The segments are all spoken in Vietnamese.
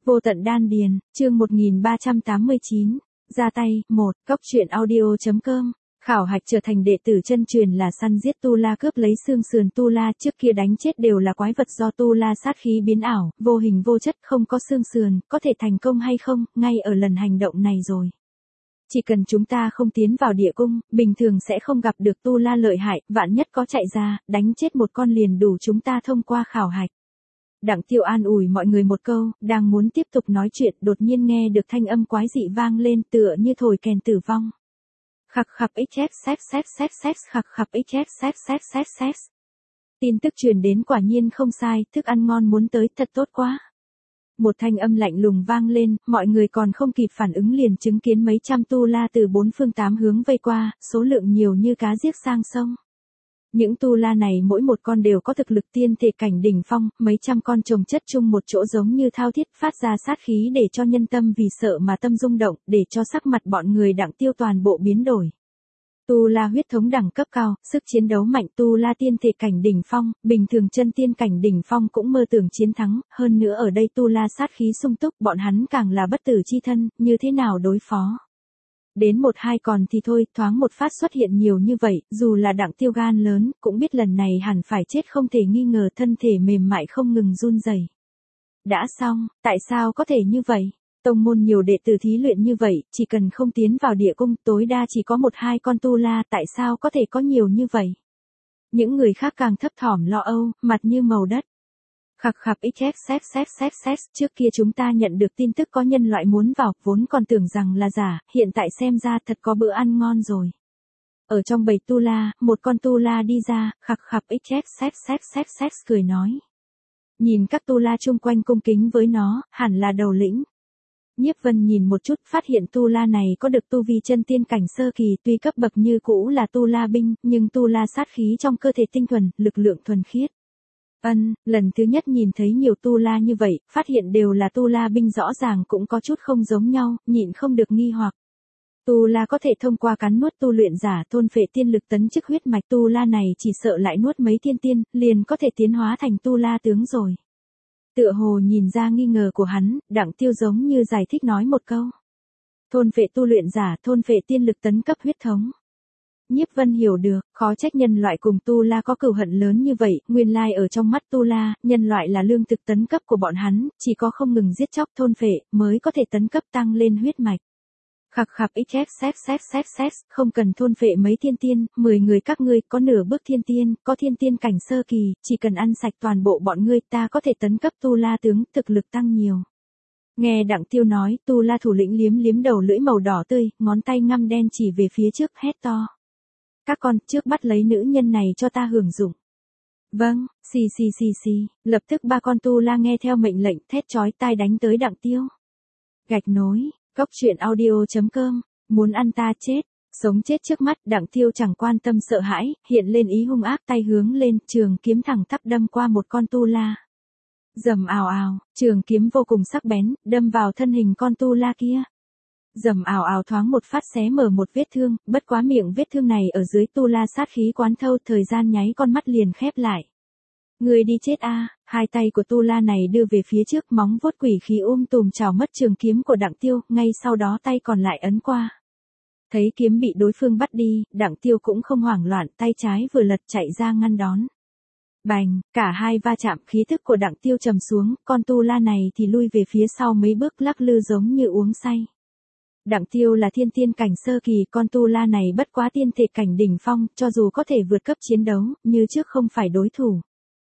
Vô tận đan điền, chương 1389, ra tay, 1, cốc truyện audio.com. Khảo hạch trở thành đệ tử chân truyền là săn giết tu la, cướp lấy xương sườn tu la, trước kia đánh chết đều là quái vật do tu la sát khí biến ảo, vô hình vô chất, không có xương sườn, có thể thành công hay không, ngay ở lần hành động này rồi. Chỉ cần chúng ta không tiến vào địa cung, bình thường sẽ không gặp được tu la lợi hại, vạn nhất có chạy ra, đánh chết một con liền đủ chúng ta thông qua khảo hạch. Đặng Tiêu an ủi mọi người một câu, đang muốn tiếp tục nói chuyện, đột nhiên nghe được thanh âm quái dị vang lên tựa như thổi kèn tử vong. Khặc khặc xf sex khặc khặc xf sex. Tin tức truyền đến quả nhiên không sai, thức ăn ngon muốn tới, thật tốt quá. Một thanh âm lạnh lùng vang lên, mọi người còn không kịp phản ứng liền chứng kiến mấy trăm tu la từ bốn phương tám hướng vây qua, số lượng nhiều như cá giết sang sông. Những tu la này mỗi một con đều có thực lực tiên thể cảnh đỉnh phong, mấy trăm con chồng chất chung một chỗ giống như thao thiết, phát ra sát khí để cho nhân tâm vì sợ mà tâm rung động, để cho sắc mặt bọn người Đặng Tiêu toàn bộ biến đổi. Tu la huyết thống đẳng cấp cao, sức chiến đấu mạnh, tu la tiên thể cảnh đỉnh phong, bình thường chân tiên cảnh đỉnh phong cũng mơ tưởng chiến thắng, hơn nữa ở đây tu la sát khí sung túc, bọn hắn càng là bất tử chi thân, như thế nào đối phó? Đến một hai còn thì thôi, thoáng một phát xuất hiện nhiều như vậy, dù là Đặng Tiêu gan lớn, cũng biết lần này hẳn phải chết không thể nghi ngờ, thân thể mềm mại không ngừng run rẩy. Đã xong, tại sao có thể như vậy? Tông môn nhiều đệ tử thí luyện như vậy, chỉ cần không tiến vào địa cung, tối đa chỉ có một hai con tu la, tại sao có thể có nhiều như vậy? Những người khác càng thấp thỏm lo âu, mặt như màu đất. Khặc khặc xf trước kia chúng ta nhận được tin tức có nhân loại muốn vào, vốn còn tưởng rằng là giả, hiện tại xem ra thật có bữa ăn ngon rồi. Ở trong bầy tu la, một con tu la đi ra, khặc khặc xf cười nói. Nhìn các tu la chung quanh cung kính với nó, hẳn là đầu lĩnh. Nhiếp Vân nhìn một chút, phát hiện tu la này có được tu vi chân tiên cảnh sơ kỳ, tuy cấp bậc như cũ là tu la binh, nhưng tu la sát khí trong cơ thể tinh thuần, lực lượng thuần khiết. Lần thứ nhất nhìn thấy nhiều tu la như vậy, phát hiện đều là tu la binh, rõ ràng cũng có chút không giống nhau, nhịn không được nghi hoặc. Tu la có thể thông qua cắn nuốt tu luyện giả thôn phệ tiên lực tấn chức huyết mạch, tu la này chỉ sợ lại nuốt mấy tiên tiên, liền có thể tiến hóa thành tu la tướng rồi. Tựa hồ nhìn ra nghi ngờ của hắn, Đặng Tiêu giống như giải thích nói một câu. Thôn phệ tu luyện giả, thôn phệ tiên lực tấn cấp huyết thống. Nhiếp Vân hiểu được, khó trách nhân loại cùng tu la có cừu hận lớn như vậy, nguyên lai ở trong mắt tu la, nhân loại là lương thực tấn cấp của bọn hắn, chỉ có không ngừng giết chóc thôn phệ, mới có thể tấn cấp tăng lên huyết mạch. Khặc khặc xf không cần thôn phệ mấy thiên tiên, 10 người các ngươi có nửa bước thiên tiên, có thiên tiên cảnh sơ kỳ, chỉ cần ăn sạch toàn bộ bọn ngươi ta có thể tấn cấp tu la tướng, thực lực tăng nhiều. Nghe Đặng Tiêu nói, tu la thủ lĩnh liếm liếm đầu lưỡi màu đỏ tươi, ngón tay ngăm đen chỉ về phía trước, hét to. Các con, trước bắt lấy nữ nhân này cho ta hưởng dụng. Vâng, xì, lập tức ba con tu la nghe theo mệnh lệnh, thét chói tai đánh tới Đặng Tiêu. Gạch nối, cốc truyện audio.com, muốn ăn ta chết, sống chết trước mắt, Đặng Tiêu chẳng quan tâm sợ hãi, hiện lên ý hung ác, tay hướng lên, trường kiếm thẳng tắp đâm qua một con tu la. Rầm ào ào, trường kiếm vô cùng sắc bén, đâm vào thân hình con tu la kia. Rầm ào ào, thoáng một phát xé mở một vết thương, bất quá miệng vết thương này ở dưới tu la sát khí quán thâu, thời gian nháy con mắt liền khép lại. Người đi chết a! Hai tay của tu la này đưa về phía trước, móng vuốt quỷ khí tùm chảo mất trường kiếm của Đặng Tiêu, ngay sau đó tay còn lại ấn qua. Thấy kiếm bị đối phương bắt đi, Đặng Tiêu cũng không hoảng loạn, tay trái vừa lật chạy ra ngăn đón. Bành, cả hai va chạm, khí thức của Đặng Tiêu trầm xuống, con tu la này thì lui về phía sau mấy bước, lắc lư giống như uống say. Đặng Tiêu là thiên tiên cảnh sơ kỳ, con tu la này bất quá tiên thể cảnh đỉnh phong, cho dù có thể vượt cấp chiến đấu, như trước không phải đối thủ.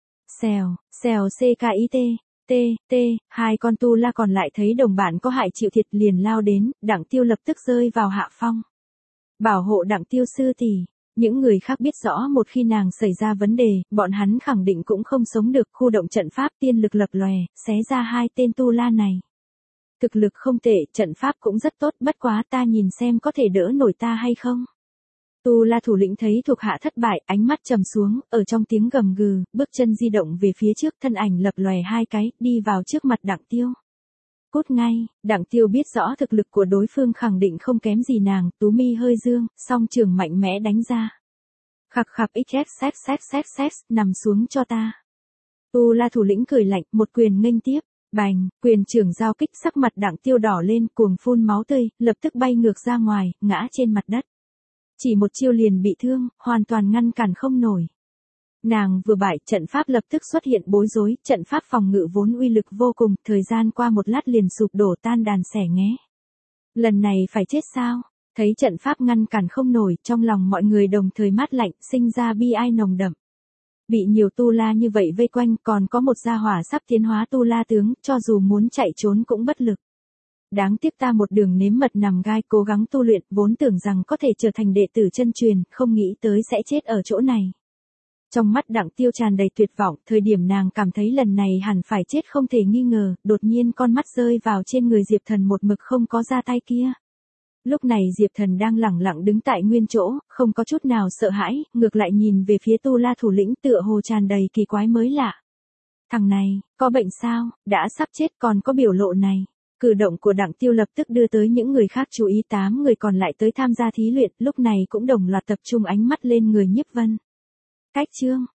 Xèo CKIT, hai con tu la còn lại thấy đồng bạn có hại chịu thiệt liền lao đến, Đặng Tiêu lập tức rơi vào hạ phong. Bảo hộ Đặng Tiêu sư tỷ. Những người khác biết rõ một khi nàng xảy ra vấn đề, bọn hắn khẳng định cũng không sống được, khu động trận pháp tiên lực lập lòe, xé ra hai tên tu la này. Thực lực không tệ, trận pháp cũng rất tốt, bất quá ta nhìn xem có thể đỡ nổi ta hay không. Tu la thủ lĩnh thấy thuộc hạ thất bại, ánh mắt trầm xuống, ở trong tiếng gầm gừ, bước chân di động về phía trước, thân ảnh lập lòe hai cái, đi vào trước mặt Đặng Tiêu. Cút ngay, Đặng Tiêu biết rõ thực lực của đối phương khẳng định không kém gì nàng, tú mi hơi dương, song trường mạnh mẽ đánh ra. Khặc khặc xf nằm xuống cho ta. Tu la thủ lĩnh cười lạnh, một quyền nghênh tiếp. Bành, quyền trưởng giao kích, sắc mặt Đặng Tiêu đỏ lên, cuồng phun máu tươi, lập tức bay ngược ra ngoài, ngã trên mặt đất. Chỉ một chiêu liền bị thương, hoàn toàn ngăn cản không nổi. Nàng vừa bại, trận pháp lập tức xuất hiện bối rối, trận pháp phòng ngự vốn uy lực vô cùng, thời gian qua một lát liền sụp đổ tan đàn xẻ nghé. Lần này phải chết sao? Thấy trận pháp ngăn cản không nổi, trong lòng mọi người đồng thời mát lạnh, sinh ra bi ai nồng đậm. Bị nhiều tu la như vậy vây quanh, còn có một gia hỏa sắp tiến hóa tu la tướng, cho dù muốn chạy trốn cũng bất lực. Đáng tiếc ta một đường nếm mật nằm gai, cố gắng tu luyện, vốn tưởng rằng có thể trở thành đệ tử chân truyền, không nghĩ tới sẽ chết ở chỗ này. Trong mắt Đặng Tiêu tràn đầy tuyệt vọng, thời điểm nàng cảm thấy lần này hẳn phải chết không thể nghi ngờ, đột nhiên con mắt rơi vào trên người Diệp Thần một mực không có ra tay kia. Lúc này Diệp Thần đang lẳng lặng đứng tại nguyên chỗ, không có chút nào sợ hãi, ngược lại nhìn về phía tu la thủ lĩnh tựa hồ tràn đầy kỳ quái mới lạ. Thằng này, có bệnh sao, đã sắp chết còn có biểu lộ này. Cử động của Đặng Tiêu lập tức đưa tới những người khác chú ý, 8 người còn lại tới tham gia thí luyện, lúc này cũng đồng loạt tập trung ánh mắt lên người Nhiếp Vân. Cách chương